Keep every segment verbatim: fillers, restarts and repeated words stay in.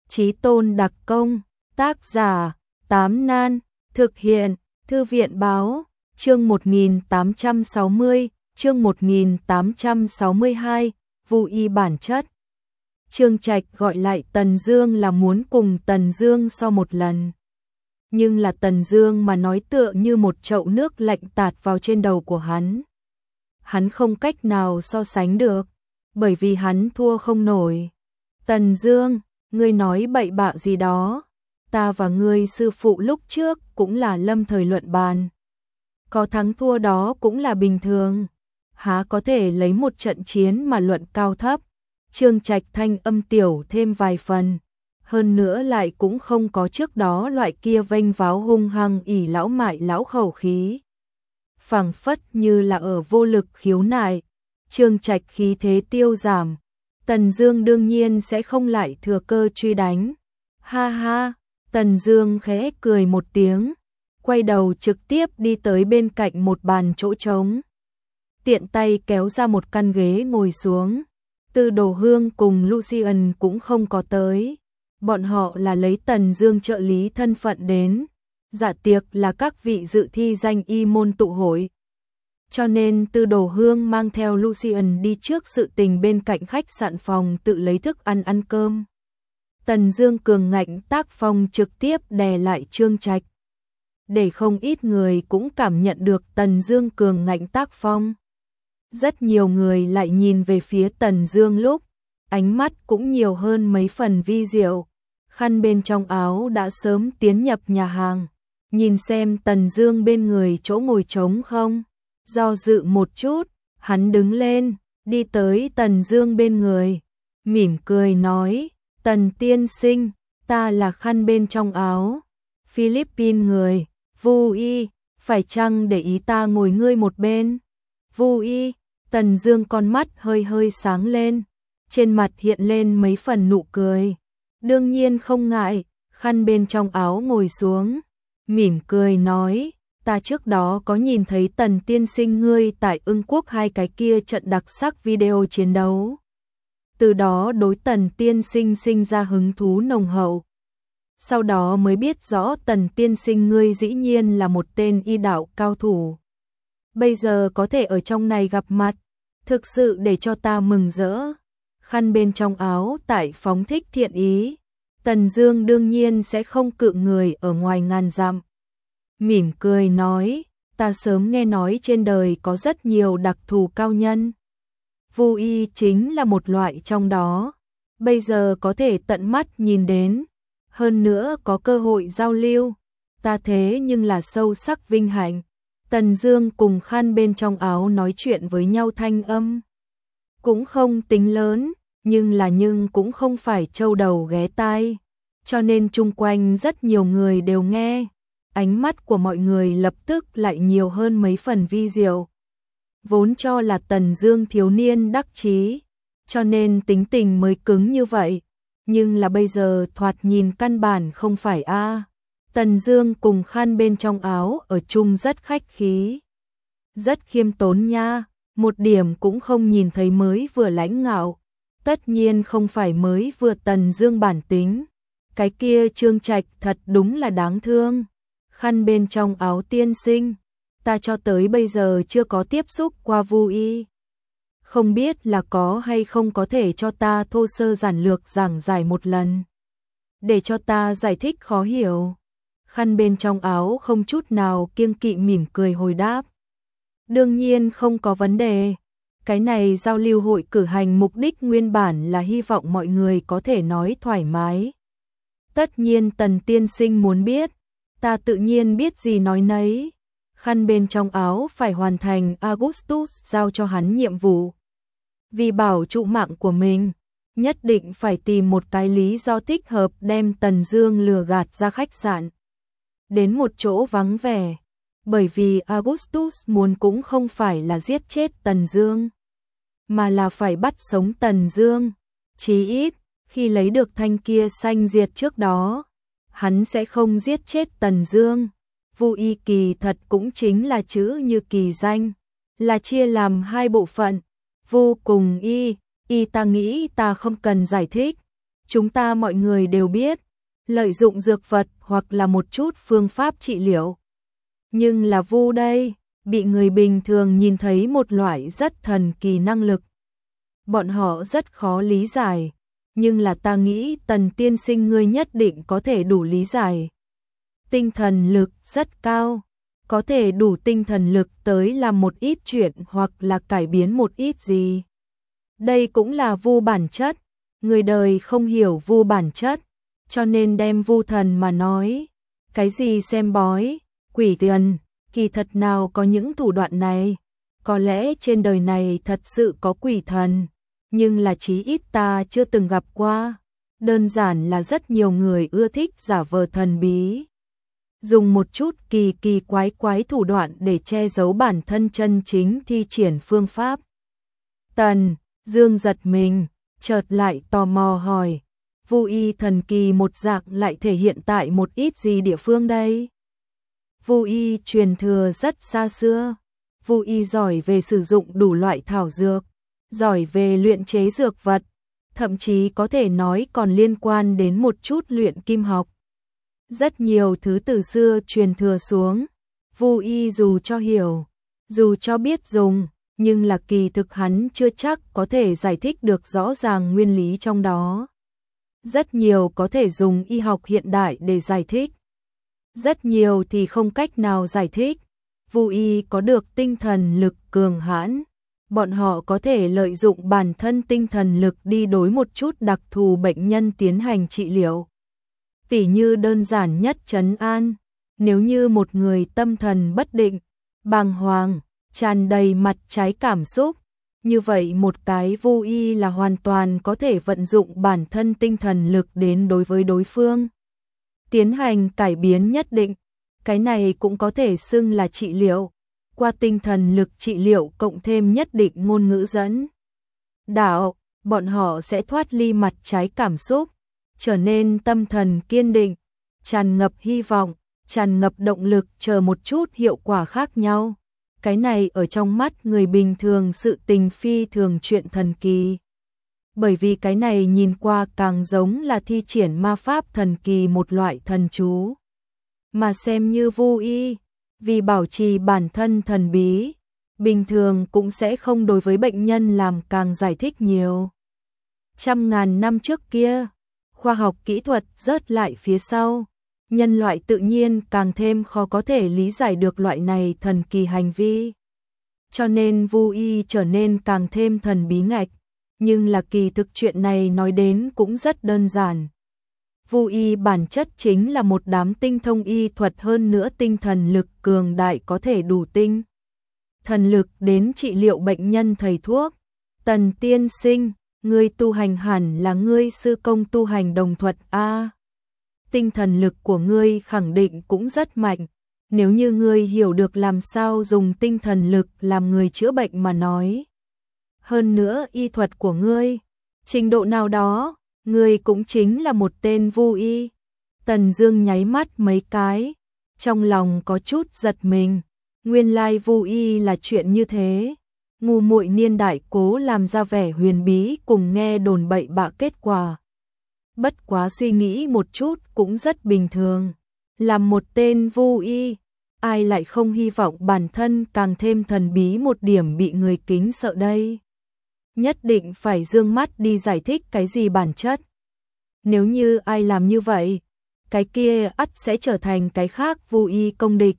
Chí tôn đặc công, tác giả, Tám Nan, thực hiện, Thư viện báo, chương một nghìn tám trăm sáu mươi, chương một nghìn tám trăm sáu mươi hai, Vu Y bản chất. Trương Trạch gọi lại Tần Dương là muốn cùng Tần Dương so một lần. Nhưng là Tần Dương mà nói tựa như một chậu nước lạnh tạt vào trên đầu của hắn. Hắn không cách nào so sánh được, bởi vì hắn thua không nổi. Tần Dương, ngươi nói bậy bạ gì đó, ta và ngươi sư phụ lúc trước cũng là lâm thời luận bàn. Có thắng thua đó cũng là bình thường, há có thể lấy một trận chiến mà luận cao thấp. Trương Trạch thanh âm tiểu thêm vài phần, hơn nữa lại cũng không có trước đó loại kia vênh váo hung hăng ỷ lão mại lão khẩu khí. Phảng phất như là ở vô lực khiếu nại, Trương Trạch khí thế tiêu giảm, Tần Dương đương nhiên sẽ không lại thừa cơ truy đánh. Ha ha, Tần Dương khẽ cười một tiếng, quay đầu trực tiếp đi tới bên cạnh một bàn chỗ trống. Tiện tay kéo ra một căn ghế ngồi xuống. Tư Đồ Hương cùng Lucian cũng không có tới. Bọn họ là lấy Tần Dương trợ lý thân phận đến. Dạ tiệc là các vị dự thi danh y môn tụ hội. Cho nên Tư Đồ Hương mang theo Lucian đi trước sự tình bên cạnh khách sạn phòng tự lấy thức ăn ăn cơm. Tần Dương cường ngạnh tác phong trực tiếp đè lại Trương Trạch. Để không ít người cũng cảm nhận được Tần Dương cường ngạnh tác phong. Rất nhiều người lại nhìn về phía Tần Dương lúc, ánh mắt cũng nhiều hơn mấy phần vi diệu. Khăn bên trong áo đã sớm tiến nhập nhà hàng, nhìn xem Tần Dương bên người chỗ ngồi trống không. Do dự một chút, hắn đứng lên, đi tới Tần Dương bên người, mỉm cười nói, Tần tiên sinh, ta là khăn bên trong áo, Philippines người, Vu Y, phải chăng để ý ta ngồi ngươi một bên? Vu Y, Tần Dương con mắt hơi hơi sáng lên, trên mặt hiện lên mấy phần nụ cười. Đương nhiên không ngại, khăn bên trong áo ngồi xuống, mỉm cười nói, ta trước đó có nhìn thấy Tần tiên sinh ngươi tại Ưng Quốc hai cái kia trận đặc sắc video chiến đấu. Từ đó đối Tần tiên sinh sinh ra hứng thú nồng hậu. Sau đó mới biết rõ Tần tiên sinh ngươi dĩ nhiên là một tên y đạo cao thủ. Bây giờ có thể ở trong này gặp mặt, thực sự để cho ta mừng rỡ. Khăn bên trong áo tại phóng thích thiện ý, Tần Dương đương nhiên sẽ không cự người ở ngoài ngàn dặm. Mỉm cười nói, ta sớm nghe nói trên đời có rất nhiều đặc thù cao nhân. Vu Y chính là một loại trong đó, bây giờ có thể tận mắt nhìn đến, hơn nữa có cơ hội giao lưu, ta thế nhưng là sâu sắc vinh hạnh. Tần Dương cùng khăn bên trong áo nói chuyện với nhau thanh âm cũng không tính lớn, nhưng là nhưng cũng không phải trâu đầu ghé tai, cho nên chung quanh rất nhiều người đều nghe. Ánh mắt của mọi người lập tức lại nhiều hơn mấy phần vi diệu. Vốn cho là Tần Dương thiếu niên đắc chí, cho nên tính tình mới cứng như vậy, nhưng là bây giờ thoạt nhìn căn bản không phải a. À. Tần Dương cùng khăn bên trong áo ở chung rất khách khí, rất khiêm tốn nha, một điểm cũng không nhìn thấy mới vừa lãnh ngạo. Tất nhiên không phải mới vừa Tần Dương bản tính. Cái kia Trương Trạch thật đúng là đáng thương. Khăn bên trong áo tiên sinh, ta cho tới bây giờ chưa có tiếp xúc qua Vu Y. Không biết là có hay không có thể cho ta thô sơ giản lược giảng giải một lần, để cho ta giải thích khó hiểu. Khăn bên trong áo không chút nào kiêng kỵ mỉm cười hồi đáp. Đương nhiên không có vấn đề. Cái này giao lưu hội cử hành mục đích nguyên bản là hy vọng mọi người có thể nói thoải mái. Tất nhiên Tần tiên sinh muốn biết, ta tự nhiên biết gì nói nấy. Khăn bên trong áo phải hoàn thành Augustus giao cho hắn nhiệm vụ. Vì bảo trụ mạng của mình, nhất định phải tìm một cái lý do thích hợp đem Tần Dương lừa gạt ra khách sạn, đến một chỗ vắng vẻ, bởi vì Augustus muốn cũng không phải là giết chết Tần Dương, mà là phải bắt sống Tần Dương. Chí ít, khi lấy được thanh kia xanh diệt trước đó, hắn sẽ không giết chết Tần Dương. Vu Y kỳ thật cũng chính là chữ như kỳ danh, là chia làm hai bộ phận, Vu cùng Y. Y ta nghĩ ta không cần giải thích, Chúng ta mọi người đều biết, lợi dụng dược vật hoặc là một chút phương pháp trị liệu. Nhưng là Vu đây, bị người bình thường nhìn thấy một loại rất thần kỳ năng lực. Bọn họ rất khó lý giải, nhưng là ta nghĩ Tần tiên sinh ngươi nhất định có thể đủ lý giải. Tinh thần lực rất cao, có thể đủ tinh thần lực tới làm một ít chuyện hoặc là cải biến một ít gì. Đây cũng là Vu bản chất, người đời không hiểu Vu bản chất, cho nên đem Vu thần mà nói. Cái gì xem bói, quỷ tiền, kỳ thật nào có những thủ đoạn này. Có lẽ trên đời này thật sự có quỷ thần, nhưng là chí ít ta chưa từng gặp qua. Đơn giản là rất nhiều người ưa thích giả vờ thần bí, dùng một chút kỳ kỳ quái quái thủ đoạn để che giấu bản thân chân chính thi triển phương pháp. Tần Dương giật mình, chợt lại tò mò hỏi, Vu y thần kỳ một dạng lại thể hiện tại một ít gì địa phương đây? Vu y truyền thừa rất xa xưa, Vu y giỏi về sử dụng đủ loại thảo dược, giỏi về luyện chế dược vật, thậm chí có thể nói còn liên quan đến một chút luyện kim học. Rất nhiều thứ từ xưa truyền thừa xuống, Vu y dù cho hiểu, dù cho biết dùng, nhưng là kỳ thực hắn chưa chắc có thể giải thích được rõ ràng nguyên lý trong đó. Rất nhiều có thể dùng y học hiện đại để giải thích, rất nhiều thì không cách nào giải thích. Vu y có được tinh thần lực cường hãn, bọn họ có thể lợi dụng bản thân tinh thần lực đi đối một chút đặc thù bệnh nhân tiến hành trị liệu. Tỉ như đơn giản nhất trấn an, nếu như một người tâm thần bất định, bàng hoàng, tràn đầy mặt trái cảm xúc, như vậy một cái Vu y là hoàn toàn có thể vận dụng bản thân tinh thần lực đến đối với đối phương, tiến hành cải biến nhất định. Cái này cũng có thể xưng là trị liệu, qua tinh thần lực trị liệu cộng thêm nhất định ngôn ngữ dẫn đạo, bọn họ sẽ thoát ly mặt trái cảm xúc, trở nên tâm thần kiên định, tràn ngập hy vọng, tràn ngập động lực, chờ một chút hiệu quả khác nhau. Cái này ở trong mắt người bình thường sự tình phi thường chuyện thần kỳ. Bởi vì cái này nhìn qua càng giống là thi triển ma pháp thần kỳ, một loại thần chú. Mà xem như Vu y, vì bảo trì bản thân thần bí, bình thường cũng sẽ không đối với bệnh nhân làm càng giải thích nhiều. Trăm ngàn năm trước kia, khoa học kỹ thuật rớt lại phía sau, nhân loại tự nhiên càng thêm khó có thể lý giải được loại này thần kỳ hành vi. Cho nên Vu y trở nên càng thêm thần bí ngạch, nhưng là kỳ thực chuyện này nói đến cũng rất đơn giản. Vu y bản chất chính là một đám tinh thông y thuật, hơn nữa tinh thần lực cường đại, có thể đủ tinh thần lực đến trị liệu bệnh nhân thầy thuốc. Tần tiên sinh, ngươi tu hành hẳn là ngươi sư công tu hành đồng thuật a. Tinh thần lực của ngươi khẳng định cũng rất mạnh, nếu như ngươi hiểu được làm sao dùng tinh thần lực làm người chữa bệnh mà nói. Hơn nữa y thuật của ngươi, trình độ nào đó, ngươi cũng chính là một tên Vu y. Tần Dương nháy mắt mấy cái, trong lòng có chút giật mình, nguyên lai Vu y là chuyện như thế. Ngu muội niên đại cố làm ra vẻ huyền bí cùng nghe đồn bậy bạ kết quả. Bất quá suy nghĩ một chút cũng rất bình thường. Làm một tên Vu y, ai lại không hy vọng bản thân càng thêm thần bí một điểm, bị người kính sợ đây. Nhất định phải dương mắt đi giải thích cái gì bản chất. Nếu như ai làm như vậy, cái kia ắt sẽ trở thành cái khác Vu y công địch.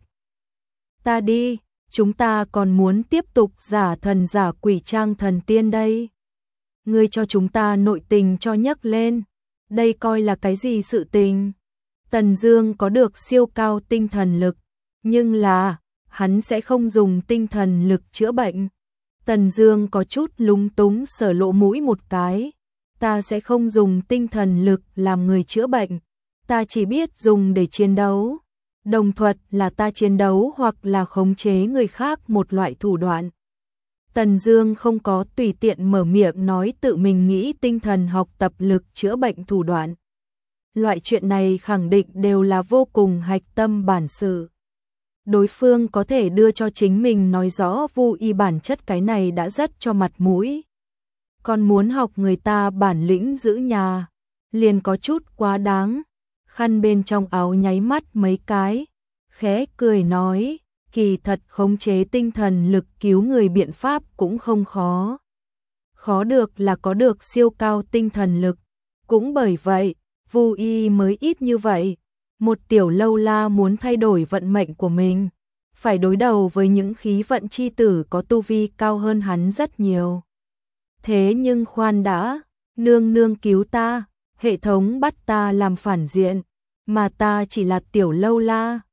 Ta đi, chúng ta còn muốn tiếp tục giả thần giả quỷ trang thần tiên đây. Ngươi cho chúng ta nội tình cho nhấc lên, đây coi là cái gì sự tình. Tần Dương có được siêu cao tinh thần lực, nhưng là hắn sẽ không dùng tinh thần lực chữa bệnh. Tần Dương có chút lúng túng sờ lỗ mũi một cái, ta sẽ không dùng tinh thần lực làm người chữa bệnh, ta chỉ biết dùng để chiến đấu. Đồng thuật là ta chiến đấu hoặc là khống chế người khác một loại thủ đoạn. Tần Dương không có tùy tiện mở miệng nói tự mình nghĩ tinh thần học tập lực chữa bệnh thủ đoạn. Loại chuyện này khẳng định đều là vô cùng hạch tâm bản sự. Đối phương có thể đưa cho chính mình nói rõ Vu y bản chất, cái này đã rất cho mặt mũi. Còn muốn học người ta bản lĩnh giữ nhà, liền có chút quá đáng. Khăn bên trong áo nháy mắt mấy cái, khẽ cười nói, kỳ thật khống chế tinh thần lực cứu người biện pháp cũng không khó. Khó được là có được siêu cao tinh thần lực, cũng bởi vậy, Vu Y mới ít như vậy. Một tiểu lâu la muốn thay đổi vận mệnh của mình, phải đối đầu với những khí vận chi tử có tu vi cao hơn hắn rất nhiều. Thế nhưng khoan đã, nương nương cứu ta, hệ thống bắt ta làm phản diện, mà ta chỉ là tiểu lâu la,